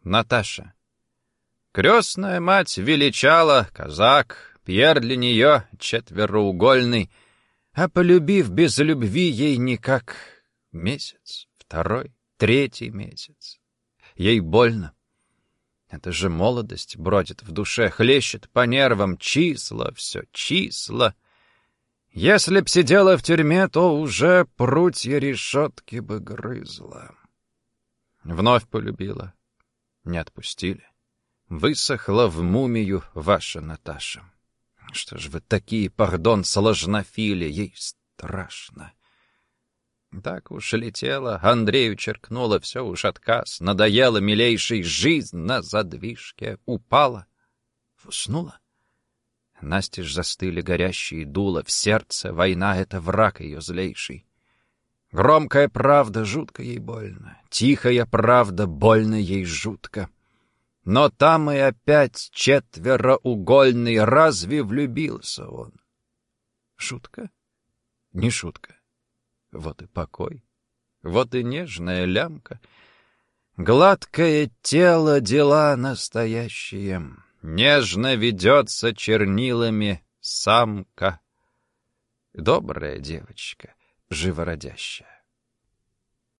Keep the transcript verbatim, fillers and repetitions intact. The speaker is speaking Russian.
Наташа. Крестная мать величала, казак, Пьер для нее четвероугольный, а полюбив без любви ей никак месяц, второй, третий месяц. Ей больно. Это же молодость бродит в душе, хлещет по нервам, числа, все числа. Если б сидела в тюрьме, то уже прутья решетки бы грызла. Вновь полюбила. Не отпустили. Высохла в мумию ваша Наташа. Что ж вы такие, пардон, сложнофили, ей страшно. Так уж летела, Андрею черкнула, все уж отказ, надоела милейшей, жизнь на задвижке упала. Уснула. Настежь застыли горящие дула, в сердце война — это враг ее злейший. Громкая правда, жутко ей больно, тихая правда, больно ей жутко. Но там и опять четвероугольный, разве влюбился он? Шутка? Не шутка. Вот и покой, вот и нежная лямка. Гладкое тело, дела настоящие. Нежно ведется чернилами самка. Добрая девочка, живородящая.